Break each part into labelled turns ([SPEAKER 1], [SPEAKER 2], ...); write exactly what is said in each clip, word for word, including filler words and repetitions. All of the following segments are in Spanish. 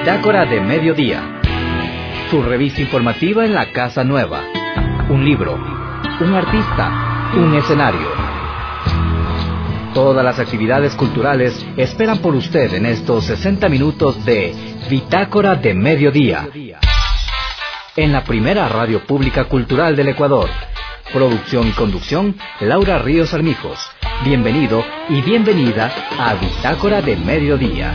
[SPEAKER 1] Bitácora de Mediodía, su revista informativa en la Casa Nueva. Un libro, un artista, un escenario. Todas las actividades culturales esperan por usted en estos sesenta minutos de Bitácora de Mediodía, en la primera radio pública cultural del Ecuador. Producción y conducción, Laura Ríos Armijos. Bienvenido y bienvenida a Bitácora de Mediodía.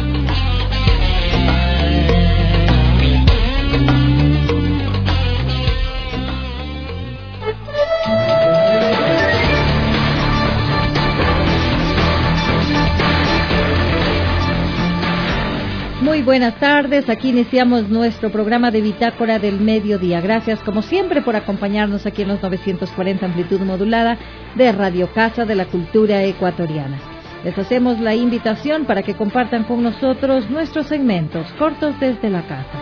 [SPEAKER 2] Muy buenas tardes, aquí iniciamos nuestro programa de Bitácora del Mediodía. Gracias como siempre por acompañarnos aquí en los novecientos cuarenta amplitud modulada de Radio Casa de la Cultura Ecuatoriana. Les hacemos la invitación para que compartan con nosotros nuestros segmentos cortos desde la casa.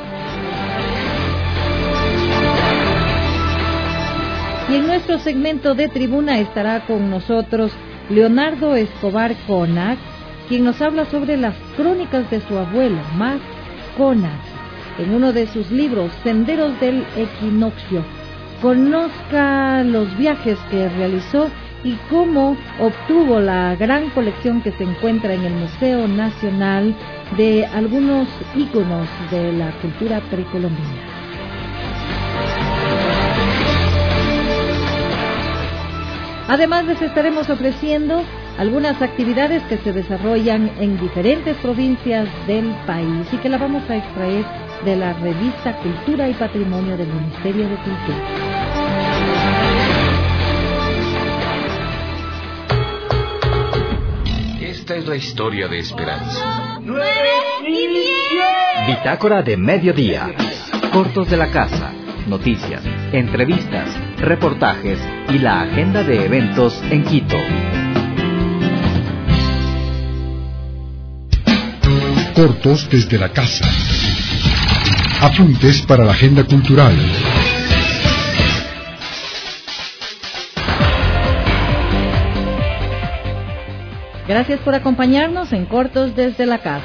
[SPEAKER 2] Y en nuestro segmento de tribuna estará con nosotros Leonardo Escobar Conac, quien nos habla sobre las crónicas de su abuelo, Max Conac, en uno de sus libros, Senderos del Equinoccio. Conozca los viajes que realizó y cómo obtuvo la gran colección que se encuentra en el Museo Nacional de algunos íconos de la cultura precolombina. Además, les estaremos ofreciendo algunas actividades que se desarrollan en diferentes provincias del país y que la vamos a extraer de la revista Cultura y Patrimonio del Ministerio de Cultura.
[SPEAKER 1] Esta es la historia de esperanza. Bitácora de Mediodía. Cortos de la casa, noticias, entrevistas, reportajes y la agenda de eventos en Quito.
[SPEAKER 3] Cortos desde la casa. Apuntes para la agenda cultural.
[SPEAKER 2] Gracias por acompañarnos en Cortos desde la casa.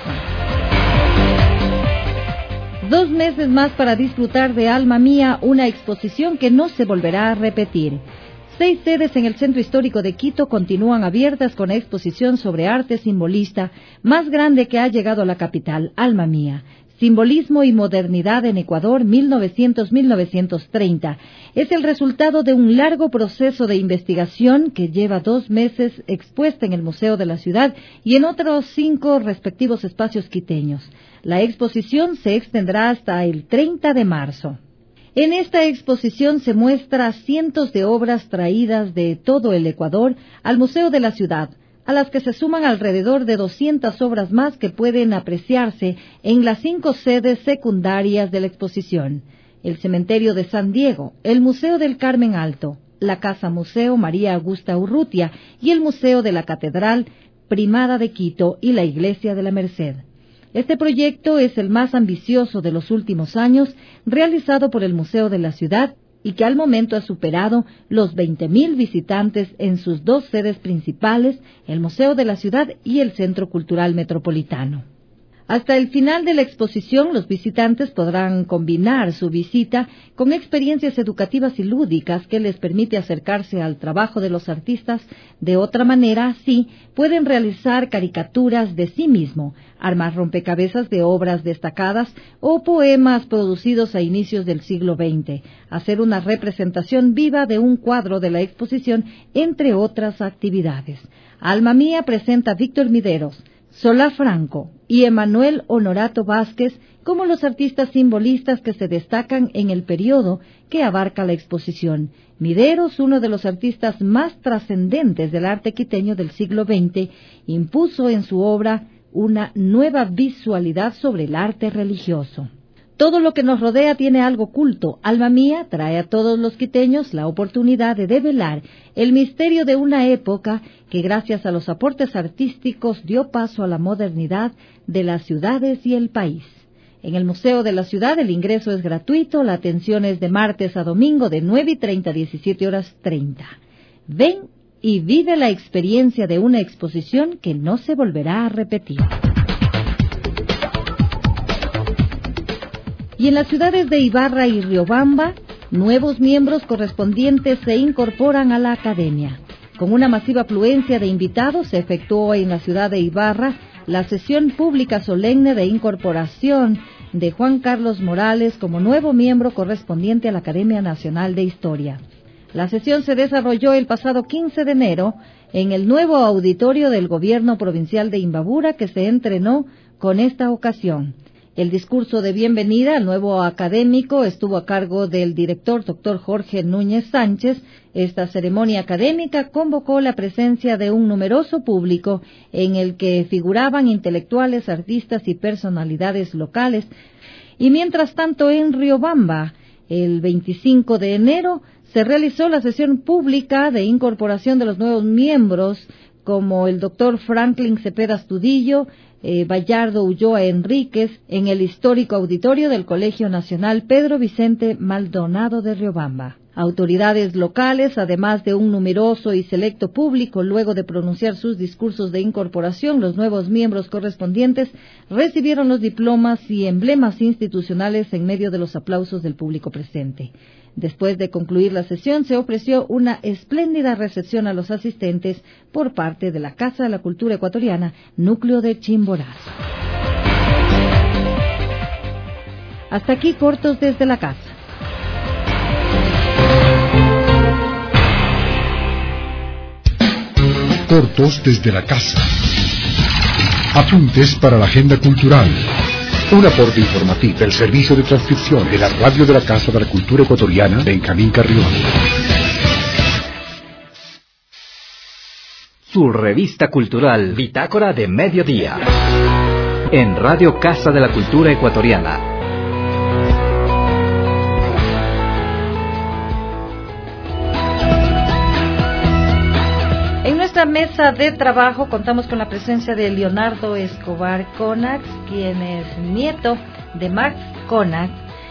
[SPEAKER 2] Dos meses más para disfrutar de Alma Mía, una exposición que no se volverá a repetir. Seis sedes en el Centro Histórico de Quito continúan abiertas con la exposición sobre arte simbolista más grande que ha llegado a la capital, Alma Mía. Simbolismo y modernidad en Ecuador mil novecientos a mil novecientos treinta. Es el resultado de un largo proceso de investigación que lleva dos meses expuesta en el Museo de la Ciudad y en otros cinco respectivos espacios quiteños. La exposición se extenderá hasta el treinta de marzo. En esta exposición se muestra cientos de obras traídas de todo el Ecuador al Museo de la Ciudad, a las que se suman alrededor de doscientas obras más que pueden apreciarse en las cinco sedes secundarias de la exposición: el Cementerio de San Diego, el Museo del Carmen Alto, la Casa Museo María Augusta Urrutia y el Museo de la Catedral Primada de Quito y la Iglesia de la Merced. Este proyecto es el más ambicioso de los últimos años, realizado por el Museo de la Ciudad y que al momento ha superado los veinte mil visitantes en sus dos sedes principales, el Museo de la Ciudad y el Centro Cultural Metropolitano. Hasta el final de la exposición, los visitantes podrán combinar su visita con experiencias educativas y lúdicas que les permite acercarse al trabajo de los artistas. De otra manera, así, pueden realizar caricaturas de sí mismo, armar rompecabezas de obras destacadas o poemas producidos a inicios del siglo veinte, hacer una representación viva de un cuadro de la exposición, entre otras actividades. Alma Mía presenta a Víctor Mideros, Solá Franco y Emanuel Honorato Vázquez como los artistas simbolistas que se destacan en el periodo que abarca la exposición. Mideros, uno de los artistas más trascendentes del arte quiteño del siglo veinte, impuso en su obra una nueva visualidad sobre el arte religioso. Todo lo que nos rodea tiene algo oculto. Alma Mía trae a todos los quiteños la oportunidad de develar el misterio de una época que, gracias a los aportes artísticos, dio paso a la modernidad de las ciudades y el país. En el Museo de la Ciudad el ingreso es gratuito, la atención es de martes a domingo de nueve y treinta a diecisiete horas treinta. Ven y vive la experiencia de una exposición que no se volverá a repetir. Y en las ciudades de Ibarra y Riobamba, nuevos miembros correspondientes se incorporan a la academia. Con una masiva afluencia de invitados, se efectuó en la ciudad de Ibarra la sesión pública solemne de incorporación de Juan Carlos Morales como nuevo miembro correspondiente a la Academia Nacional de Historia. La sesión se desarrolló el pasado quince de enero en el nuevo auditorio del Gobierno Provincial de Imbabura, que se entrenó con esta ocasión. El discurso de bienvenida al nuevo académico estuvo a cargo del director doctor Jorge Núñez Sánchez. Esta ceremonia académica convocó la presencia de un numeroso público en el que figuraban intelectuales, artistas y personalidades locales. Y mientras tanto, en Riobamba, el veinticinco de enero, se realizó la sesión pública de incorporación de los nuevos miembros, como el doctor Franklin Cepeda Astudillo, eh, Bayardo Ulloa Enríquez, en el histórico auditorio del Colegio Nacional Pedro Vicente Maldonado de Riobamba. Autoridades locales, además de un numeroso y selecto público, luego de pronunciar sus discursos de incorporación, los nuevos miembros correspondientes recibieron los diplomas y emblemas institucionales en medio de los aplausos del público presente. Después de concluir la sesión, se ofreció una espléndida recepción a los asistentes por parte de la Casa de la Cultura Ecuatoriana, núcleo de Chimborazo. Hasta aquí, cortos desde la casa.
[SPEAKER 3] Cortos desde la casa. Apuntes para la agenda cultural. Un aporte informativo del servicio de transcripción de la radio de la Casa de la Cultura Ecuatoriana, Benjamín Carrión.
[SPEAKER 1] Su revista cultural, Bitácora de Mediodía, en Radio Casa de la Cultura Ecuatoriana.
[SPEAKER 2] En nuestra mesa de trabajo contamos con la presencia de Leonardo Escobar Conax, quien es nieto de Max Conax,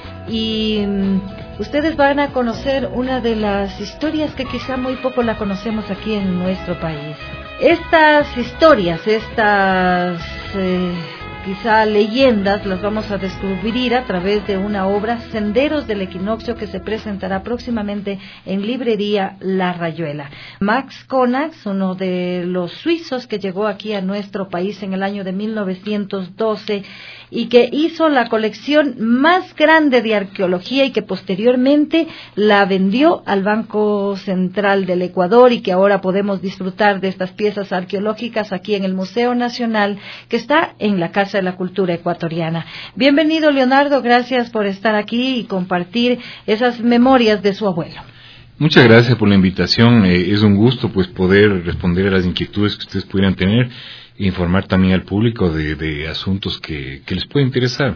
[SPEAKER 2] y um, ustedes van a conocer una de las historias que quizá muy poco la conocemos aquí en nuestro país. Estas historias, estas eh, quizá leyendas, las vamos a descubrir a través de una obra, Senderos del Equinoccio, que se presentará próximamente en librería La Rayuela. Max Conax, uno de los suizos que llegó aquí a nuestro país en el año de mil novecientos doce y que hizo la colección más grande de arqueología y que posteriormente la vendió al Banco Central del Ecuador, y que ahora podemos disfrutar de estas piezas arqueológicas aquí en el Museo Nacional, que está en la Casa de la Cultura Ecuatoriana. Bienvenido, Leonardo, gracias por estar aquí y compartir esas memorias de su abuelo.
[SPEAKER 4] Muchas gracias por la invitación, eh, es un gusto pues poder responder a las inquietudes que ustedes pudieran tener e informar también al público de, de asuntos que, que les puede interesar.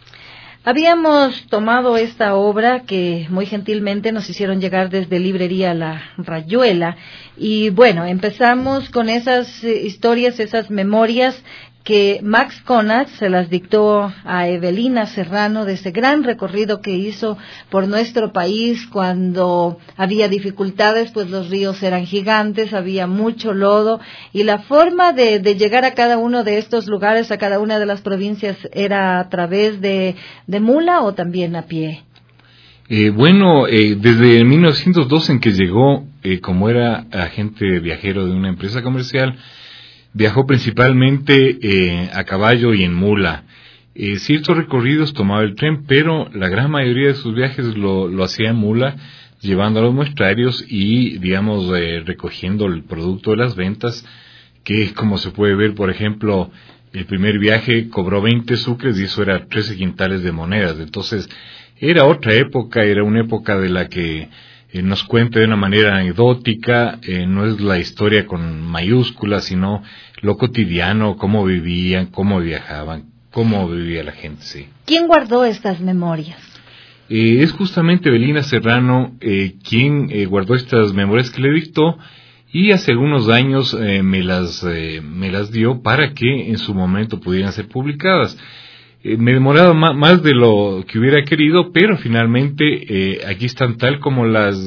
[SPEAKER 2] Habíamos tomado esta obra que muy gentilmente nos hicieron llegar desde librería La Rayuela, y bueno, empezamos con esas eh, historias, esas memorias que Max Conax se las dictó a Evelina Serrano, de ese gran recorrido que hizo por nuestro país cuando había dificultades, pues los ríos eran gigantes, había mucho lodo, y la forma de, de llegar a cada uno de estos lugares, a cada una de las provincias, era a través de, de mula o también a pie.
[SPEAKER 4] Eh, bueno, eh, desde mil novecientos doce en que llegó, eh, como era agente viajero de una empresa comercial, viajó principalmente eh, a caballo y en mula. Eh, ciertos recorridos tomaba el tren, pero la gran mayoría de sus viajes lo, lo hacía en mula, llevando a los muestrarios y, digamos, eh, recogiendo el producto de las ventas, que como se puede ver, por ejemplo, el primer viaje cobró veinte sucres y eso era trece quintales de monedas. Entonces, era otra época, era una época de la que Eh, nos cuenta de una manera anecdótica, eh, no es la historia con mayúsculas, sino lo cotidiano, cómo vivían, cómo viajaban, cómo vivía la gente, sí.
[SPEAKER 2] ¿Quién guardó estas memorias?
[SPEAKER 4] Eh, es justamente Evelina Serrano eh, quien eh, guardó estas memorias que le dictó, y hace algunos años eh, me las eh, me las dio para que en su momento pudieran ser publicadas. Eh, me he demorado ma- más de lo que hubiera querido, pero finalmente eh, aquí están tal como las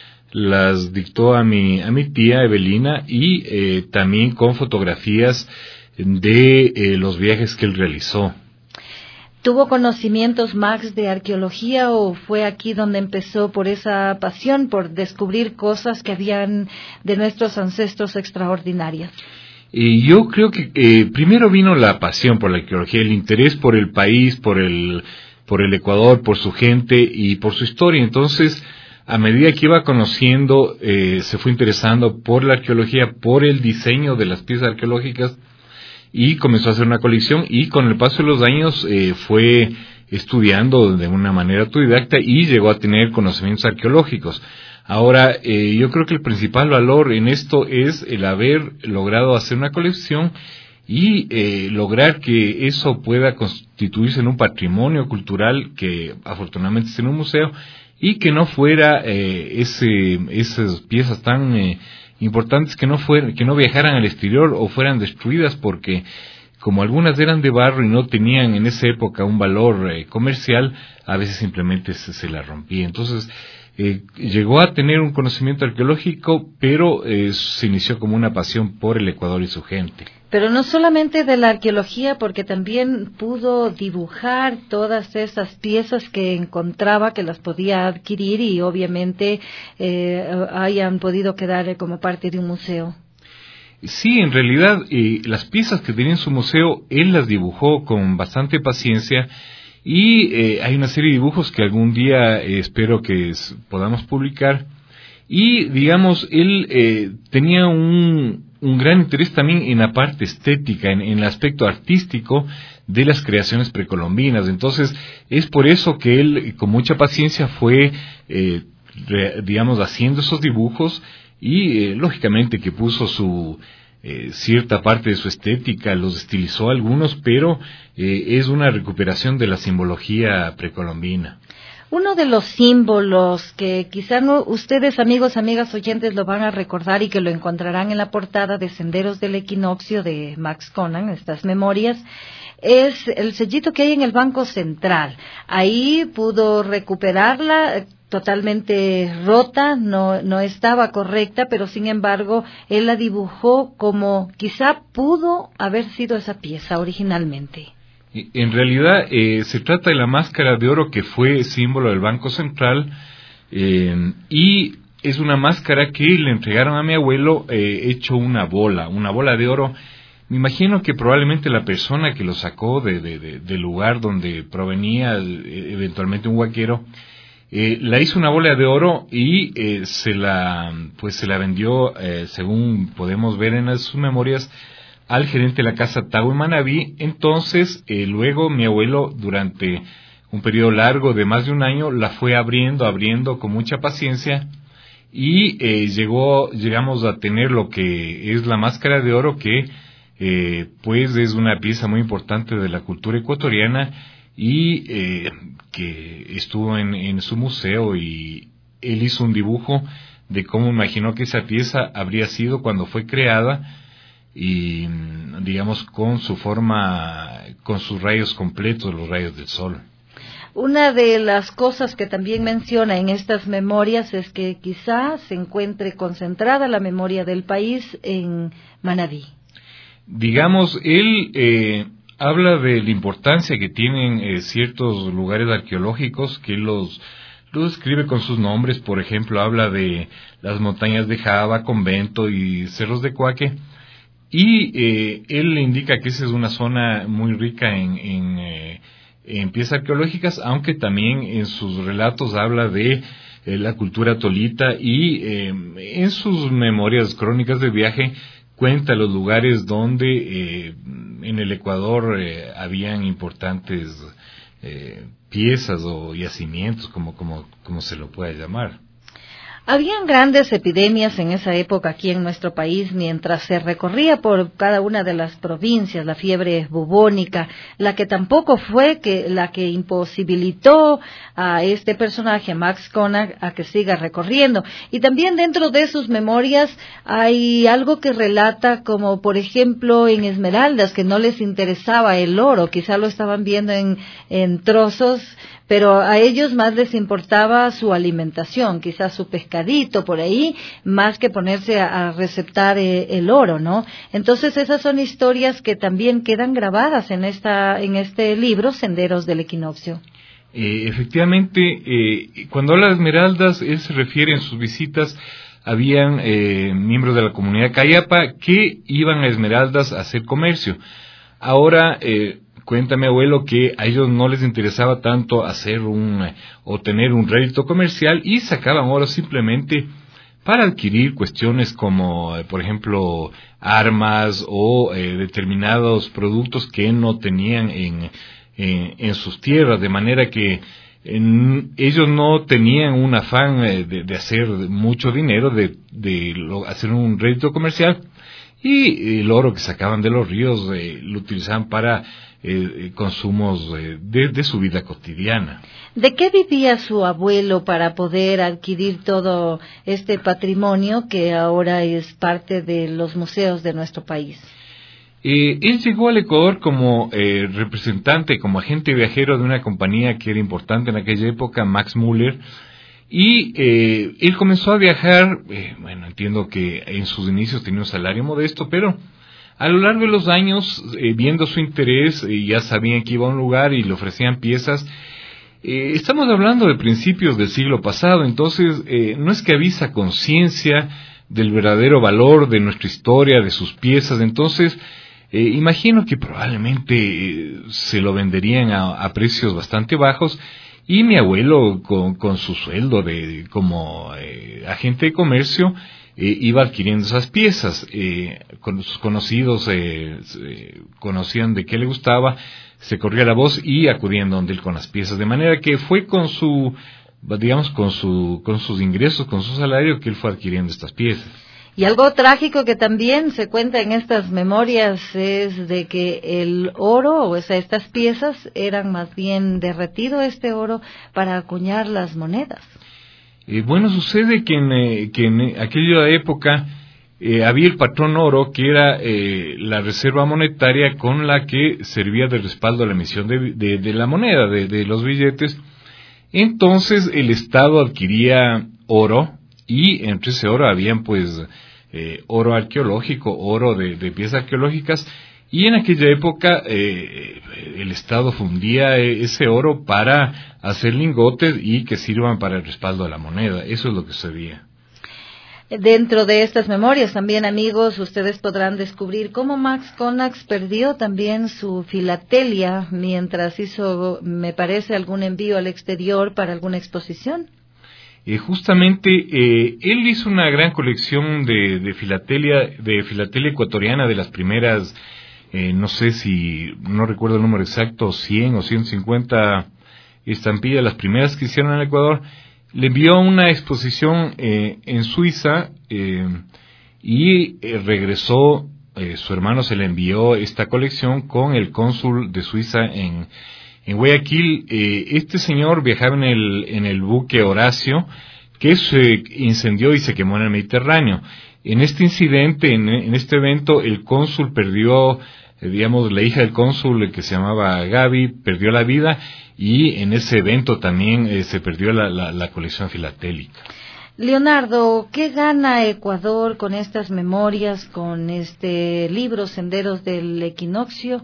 [SPEAKER 4] las dictó a mi a mi tía Evelina, y eh, también con fotografías de eh, los viajes que él realizó.
[SPEAKER 2] ¿Tuvo conocimientos, Max, de arqueología o fue aquí donde empezó por esa pasión, por descubrir cosas que habían de nuestros ancestros extraordinarias?
[SPEAKER 4] Y yo creo que eh, primero vino la pasión por la arqueología, el interés por el país, por el, por el Ecuador, por su gente y por su historia. Entonces, a medida que iba conociendo, eh, se fue interesando por la arqueología, por el diseño de las piezas arqueológicas, y comenzó a hacer una colección, y con el paso de los años eh, fue estudiando de una manera autodidacta y llegó a tener conocimientos arqueológicos. Ahora, eh, yo creo que el principal valor en esto es el haber logrado hacer una colección y eh, lograr que eso pueda constituirse en un patrimonio cultural que afortunadamente está en un museo, y que no fuera eh, ese, esas piezas tan eh, importantes que no fueran, que no viajaran al exterior o fueran destruidas, porque como algunas eran de barro y no tenían en esa época un valor eh, comercial, a veces simplemente se, se la rompía. Entonces eh, llegó a tener un conocimiento arqueológico, pero eh, se inició como una pasión por el Ecuador y su gente.
[SPEAKER 2] Pero no solamente de la arqueología, porque también pudo dibujar todas esas piezas que encontraba, que las podía adquirir y obviamente eh, hayan podido quedar como parte de un museo.
[SPEAKER 4] Sí, en realidad eh, las piezas que tenía en su museo, él las dibujó con bastante paciencia, y eh, hay una serie de dibujos que algún día eh, espero que es, podamos publicar. Y digamos, él eh, tenía un, un gran interés también en la parte estética, en, en el aspecto artístico de las creaciones precolombinas. Entonces, es por eso que él, con mucha paciencia, fue, eh, re, digamos, haciendo esos dibujos, y eh, lógicamente que puso su eh, cierta parte de su estética, los estilizó algunos, pero eh, es una recuperación de la simbología precolombina.
[SPEAKER 2] Uno de los símbolos que quizá no, ustedes, amigos, amigas oyentes, lo van a recordar y que lo encontrarán en la portada de Senderos del Equinoccio de Max Conan, estas memorias, es el sellito que hay en el Banco Central. Ahí pudo recuperarla totalmente rota, no, no estaba correcta, pero sin embargo él la dibujó como quizá pudo haber sido esa pieza originalmente.
[SPEAKER 4] En realidad eh, se trata de la máscara de oro que fue símbolo del Banco Central, eh, y es una máscara que le entregaron a mi abuelo eh, hecho una bola, una bola de oro. Me imagino que probablemente la persona que lo sacó de, de, de, del lugar donde provenía eh, eventualmente un huaquero, eh, la hizo una bola de oro y eh, se la pues se la vendió, eh, según podemos ver en sus memorias, al gerente de la casa Tau en Manabí. Entonces, eh, luego mi abuelo, durante un periodo largo de más de un año, la fue abriendo, abriendo con mucha paciencia, y eh, llegó, llegamos a tener lo que es la máscara de oro, que eh, pues es una pieza muy importante de la cultura ecuatoriana, y eh, que estuvo en, en su museo, y él hizo un dibujo de cómo imaginó que esa pieza habría sido cuando fue creada, y digamos con su forma, con sus rayos completos, los rayos del sol.
[SPEAKER 2] Una de las cosas que también menciona en estas memorias es que quizás se encuentre concentrada la memoria del país en Manabí.
[SPEAKER 4] Digamos, él eh, habla de la importancia que tienen eh, ciertos lugares arqueológicos, que los los describe con sus nombres. Por ejemplo, habla de las montañas de Java, Convento y Cerros de Coaque. Y eh, él le indica que esa es una zona muy rica en, en, eh, en piezas arqueológicas, aunque también en sus relatos habla de eh, la cultura tolita, y eh, en sus memorias crónicas de viaje cuenta los lugares donde eh, en el Ecuador eh, habían importantes eh, piezas o yacimientos, como, como, como se lo pueda llamar.
[SPEAKER 2] Habían grandes epidemias en esa época aquí en nuestro país, mientras se recorría por cada una de las provincias la fiebre bubónica, la que tampoco fue que la que imposibilitó a este personaje, a Max Conan, a que siga recorriendo. Y también dentro de sus memorias hay algo que relata, como por ejemplo en Esmeraldas, que no les interesaba el oro, quizá lo estaban viendo en, en trozos, pero a ellos más les importaba su alimentación, quizás su pescadito por ahí, más que ponerse a, a receptar eh, el oro, ¿no? Entonces esas son historias que también quedan grabadas en esta en este libro, Senderos del Equinoccio.
[SPEAKER 4] Eh, efectivamente, eh, cuando habla de Esmeraldas, él se refiere en sus visitas, habían eh, miembros de la comunidad Cayapa que iban a Esmeraldas a hacer comercio. Ahora, eh, cuenta mi abuelo que a ellos no les interesaba tanto hacer un, o tener un rédito comercial y sacaban oro simplemente para adquirir cuestiones como, eh, por ejemplo, armas o eh, determinados productos que no tenían en En, en sus tierras, de manera que en, ellos no tenían un afán eh, de, de hacer mucho dinero, de, de lo, hacer un rédito comercial, y el oro que sacaban de los ríos eh, lo utilizaban para eh, consumos eh, de, de su vida cotidiana.
[SPEAKER 2] ¿De qué vivía su abuelo para poder adquirir todo este patrimonio que ahora es parte de los museos de nuestro país?
[SPEAKER 4] Eh, él llegó al Ecuador como eh, representante, como agente viajero de una compañía que era importante en aquella época, Max Müller, y eh, él comenzó a viajar, eh, bueno, entiendo que en sus inicios tenía un salario modesto, pero a lo largo de los años, eh, viendo su interés, eh, ya sabían que iba a un lugar y le ofrecían piezas. Eh, estamos hablando de principios del siglo pasado, entonces eh, no es que avisa conciencia del verdadero valor de nuestra historia, de sus piezas, entonces Eh, imagino que probablemente eh, se lo venderían a, a precios bastante bajos, y mi abuelo con, con su sueldo de como eh, agente de comercio eh, iba adquiriendo esas piezas. Eh, con sus conocidos eh, eh, conocían de qué le gustaba, se corría la voz y acudían donde él con las piezas, de manera que fue con su, digamos, con su, con sus ingresos, con su salario, que él fue adquiriendo estas piezas.
[SPEAKER 2] Y algo trágico que también se cuenta en estas memorias es de que el oro, o sea, estas piezas, eran más bien derretido este oro para acuñar las monedas.
[SPEAKER 4] Eh, bueno, sucede que en, eh, que en aquella época eh, había el patrón oro, que era eh, la reserva monetaria con la que servía de respaldo a la emisión de, de, de la moneda, de, de los billetes. Entonces el Estado adquiría oro, y entre ese oro habían pues eh, oro arqueológico, oro de, de piezas arqueológicas, y en aquella época eh, el Estado fundía ese oro para hacer lingotes y que sirvan para el respaldo de la moneda. Eso es lo que sucedía.
[SPEAKER 2] Dentro de estas memorias también, amigos, ustedes podrán descubrir cómo Max Konax perdió también su filatelia mientras hizo, me parece, algún envío al exterior para alguna exposición.
[SPEAKER 4] Eh, justamente eh, él hizo una gran colección de, de filatelia, de filatelia ecuatoriana, de las primeras, eh, no sé si, no recuerdo el número exacto, cien o ciento cincuenta estampillas, las primeras que hicieron en el Ecuador. Le envió una exposición eh, en Suiza eh, y eh, regresó, eh, su hermano se le envió esta colección con el cónsul de Suiza en En Guayaquil. Eh, este señor viajaba en el, en el buque Horacio, que se incendió y se quemó en el Mediterráneo. En este incidente, en, en este evento, el cónsul perdió, eh, digamos, la hija del cónsul, que se llamaba Gaby, perdió la vida, y en ese evento también eh, se perdió la, la, la colección filatélica.
[SPEAKER 2] Leonardo, ¿qué gana Ecuador con estas memorias, con este libro Senderos del Equinoccio?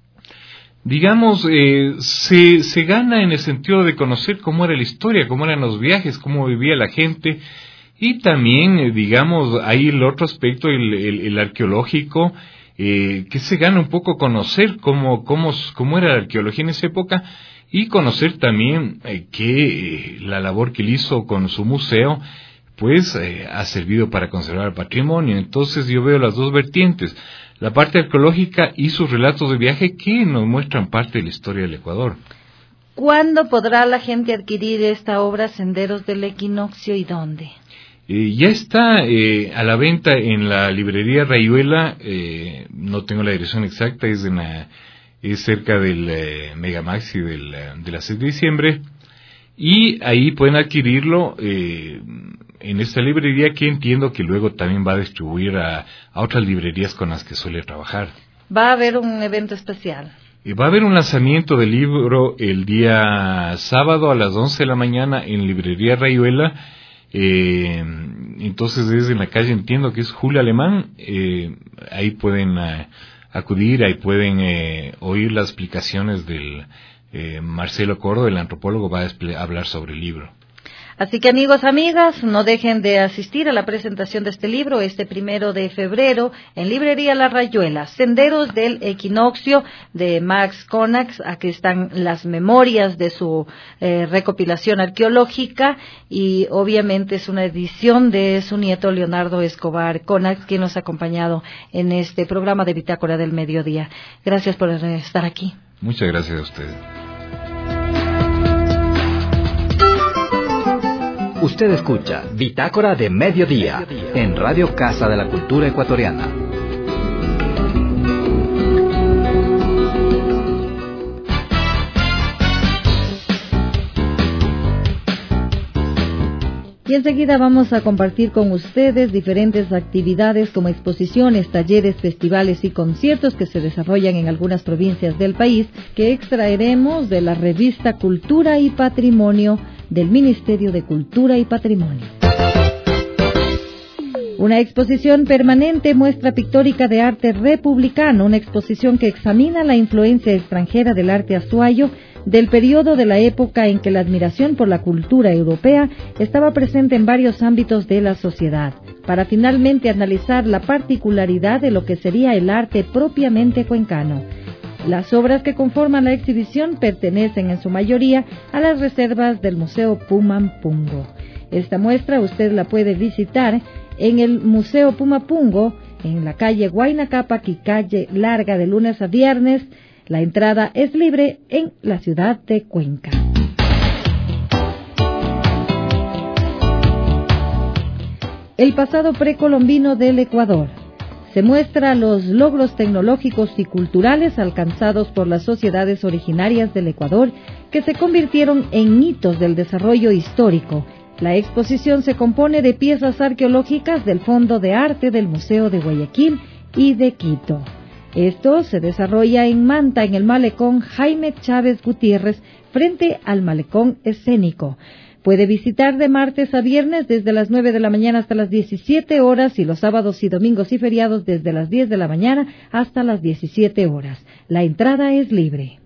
[SPEAKER 4] Digamos, eh, se, se gana en el sentido de conocer cómo era la historia, cómo eran los viajes, cómo vivía la gente, y también, eh, digamos, hay el otro aspecto, el, el, el arqueológico, eh, que se gana un poco conocer cómo, cómo, cómo era la arqueología en esa época, y conocer también eh, que eh, la labor que él hizo con su museo, pues eh, ha servido para conservar el patrimonio. Entonces yo veo las dos vertientes, la parte arqueológica y sus relatos de viaje que nos muestran parte de la historia del Ecuador.
[SPEAKER 2] ¿Cuándo podrá la gente adquirir esta obra Senderos del Equinoccio y dónde?
[SPEAKER 4] Eh, ya está eh, a la venta en la librería Rayuela, eh, no tengo la dirección exacta, es, en la, es cerca del eh, Megamaxi del, de la seis de diciembre, y ahí pueden adquirirlo eh, en esta librería, que entiendo que luego también va a distribuir a, a otras librerías con las que suele trabajar.
[SPEAKER 2] ¿Va a haber un evento especial?
[SPEAKER 4] Y va a haber un lanzamiento del libro el día sábado a las once de la mañana en Librería Rayuela. Eh, entonces es en la calle, entiendo que es Julio Alemán. Eh, ahí pueden uh, acudir, ahí pueden eh, oír las explicaciones del eh, Marcelo Córdoba, el antropólogo, va a expl- hablar sobre el libro.
[SPEAKER 2] Así que amigos, amigas, no dejen de asistir a la presentación de este libro este primero de febrero en Librería La Rayuela, Senderos del Equinoccio de Max Konax. Aquí están las memorias de su eh, recopilación arqueológica y obviamente es una edición de su nieto Leonardo Escobar Konax, quien nos ha acompañado en este programa de Bitácora del Mediodía. Gracias por estar aquí.
[SPEAKER 4] Muchas gracias a ustedes.
[SPEAKER 1] Usted escucha Bitácora de Mediodía en Radio Casa de la Cultura Ecuatoriana.
[SPEAKER 2] Y enseguida vamos a compartir con ustedes diferentes actividades como exposiciones, talleres, festivales y conciertos que se desarrollan en algunas provincias del país, que extraeremos de la revista Cultura y Patrimonio del Ministerio de Cultura y Patrimonio. Una exposición permanente, muestra pictórica de arte republicano, una exposición que examina la influencia extranjera del arte azuayo del periodo de la época en que la admiración por la cultura europea estaba presente en varios ámbitos de la sociedad, para finalmente analizar la particularidad de lo que sería el arte propiamente cuencano. Las obras que conforman la exhibición pertenecen en su mayoría a las reservas del Museo Pumapungo. Esta muestra usted la puede visitar en el Museo Pumapungo, en la calle Huayna Cápac y calle Larga, de lunes a viernes. La entrada es libre en la ciudad de Cuenca. El pasado precolombino del Ecuador. Se muestra los logros tecnológicos y culturales alcanzados por las sociedades originarias del Ecuador, que se convirtieron en hitos del desarrollo histórico. La exposición se compone de piezas arqueológicas del Fondo de Arte del Museo de Guayaquil y de Quito. Esto se desarrolla en Manta, en el malecón Jaime Chávez Gutiérrez, frente al malecón escénico. Puede visitar de martes a viernes desde las nueve de la mañana hasta las diecisiete horas y los sábados y domingos y feriados desde las diez de la mañana hasta las diecisiete horas. La entrada es libre.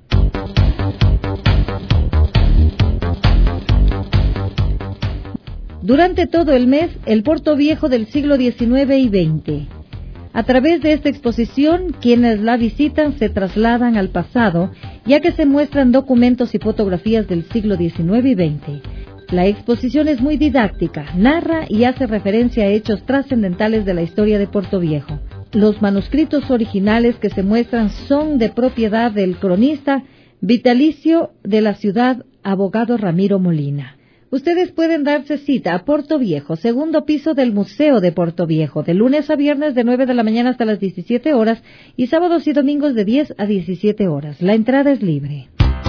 [SPEAKER 2] Durante todo el mes, el Porto Viejo del siglo diecinueve y veinte. A través de esta exposición, quienes la visitan se trasladan al pasado, ya que se muestran documentos y fotografías del siglo diecinueve y veinte. La exposición es muy didáctica, narra y hace referencia a hechos trascendentales de la historia de Porto Viejo. Los manuscritos originales que se muestran son de propiedad del cronista vitalicio de la ciudad, abogado Ramiro Molina. Ustedes pueden darse cita a Porto Viejo, segundo piso del Museo de Porto Viejo, de lunes a viernes de nueve de la mañana hasta las diecisiete horas y sábados y domingos de diez a diecisiete horas. La entrada es libre.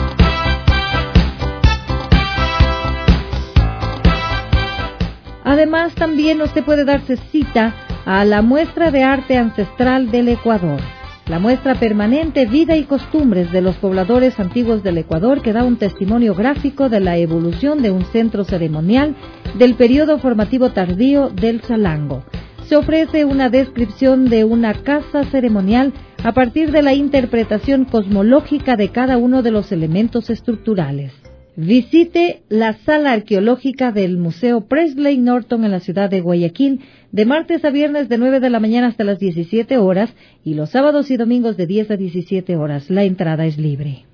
[SPEAKER 2] Además, también usted puede darse cita a la muestra de arte ancestral del Ecuador. La muestra permanente Vida y Costumbres de los pobladores antiguos del Ecuador, que da un testimonio gráfico de la evolución de un centro ceremonial del periodo formativo tardío del Salango. Se ofrece una descripción de una casa ceremonial a partir de la interpretación cosmológica de cada uno de los elementos estructurales. Visite la sala arqueológica del Museo Presley Norton en la ciudad de Guayaquil de martes a viernes de nueve de la mañana hasta las diecisiete horas y los sábados y domingos de diez a diecisiete horas. La entrada es libre.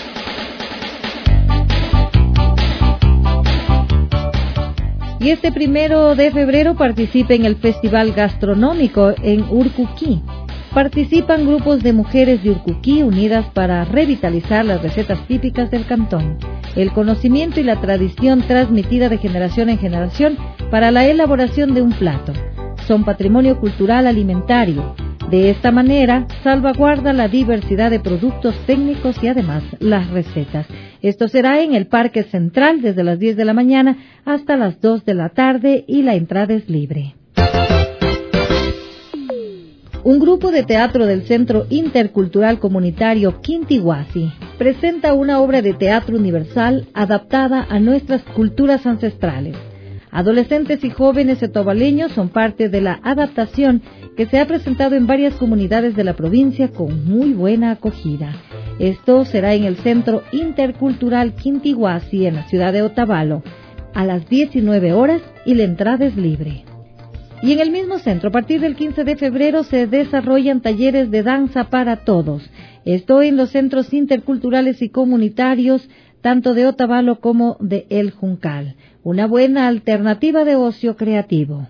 [SPEAKER 2] Y este primero de febrero participe en el Festival Gastronómico en Urcuquí. Participan grupos de mujeres de Urcuquí unidas para revitalizar las recetas típicas del cantón, el conocimiento y la tradición transmitida de generación en generación para la elaboración de un plato. Son patrimonio cultural alimentario. De esta manera, salvaguarda la diversidad de productos técnicos y además las recetas. Esto será en el Parque Central desde las diez de la mañana hasta las dos de la tarde y la entrada es libre. Un grupo de teatro del Centro Intercultural Comunitario Quintihuasi presenta una obra de teatro universal adaptada a nuestras culturas ancestrales. Adolescentes y jóvenes etobaleños son parte de la adaptación que se ha presentado en varias comunidades de la provincia con muy buena acogida. Esto será en el Centro Intercultural Quintihuasi en la ciudad de Otavalo a las diecinueve horas y la entrada es libre. Y en el mismo centro, a partir del quince de febrero, se desarrollan talleres de danza para todos. Esto en los centros interculturales y comunitarios, tanto de Otavalo como de El Juncal. Una buena alternativa de ocio creativo.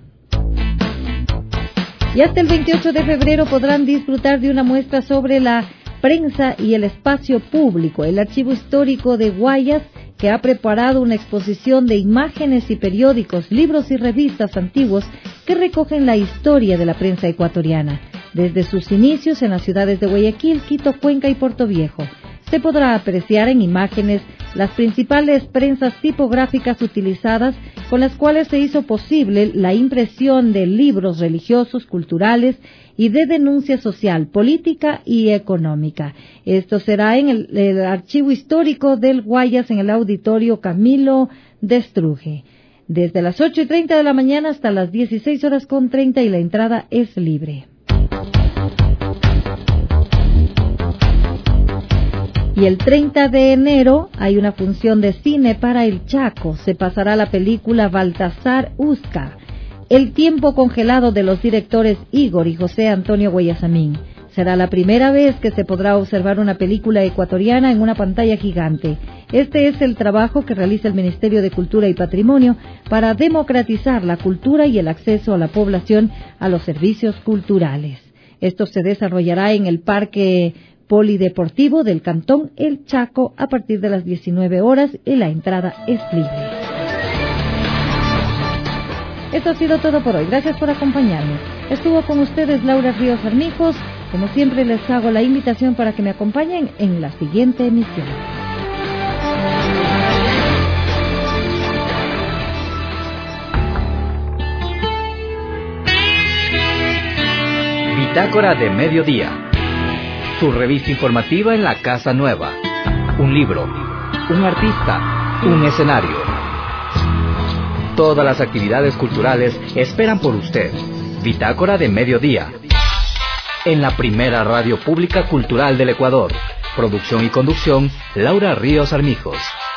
[SPEAKER 2] Y hasta el veintiocho de febrero podrán disfrutar de una muestra sobre la prensa y el espacio público. El Archivo Histórico de Guayas, que ha preparado una exposición de imágenes y periódicos, libros y revistas antiguos que recogen la historia de la prensa ecuatoriana, desde sus inicios en las ciudades de Guayaquil, Quito, Cuenca y Puerto Viejo. Se podrá apreciar en imágenes las principales prensas tipográficas utilizadas con las cuales se hizo posible la impresión de libros religiosos, culturales y de denuncia social, política y económica. Esto será en el, el Archivo Histórico del Guayas en el Auditorio Camilo Destruje, desde las ocho y treinta de la mañana hasta las dieciséis horas con treinta y la entrada es libre. Y el treinta de enero hay una función de cine para el Chaco. Se pasará la película Baltasar Usca, El tiempo congelado de los directores Igor y José Antonio Guayasamín. Será la primera vez que se podrá observar una película ecuatoriana en una pantalla gigante. Este es el trabajo que realiza el Ministerio de Cultura y Patrimonio para democratizar la cultura y el acceso a la población a los servicios culturales. Esto se desarrollará en el Parque Polideportivo del Cantón El Chaco a partir de las diecinueve horas y la entrada es libre. Esto ha sido todo por hoy. Gracias por acompañarme. Estuvo con ustedes Laura Ríos Armijos. Como siempre les hago la invitación para que me acompañen en la siguiente emisión.
[SPEAKER 1] Bitácora de Mediodía. Su revista informativa en la Casa Nueva. Un libro, un artista, un escenario. Todas las actividades culturales esperan por usted. Bitácora de Mediodía. En la primera radio pública cultural del Ecuador. Producción y conducción, Laura Ríos Armijos.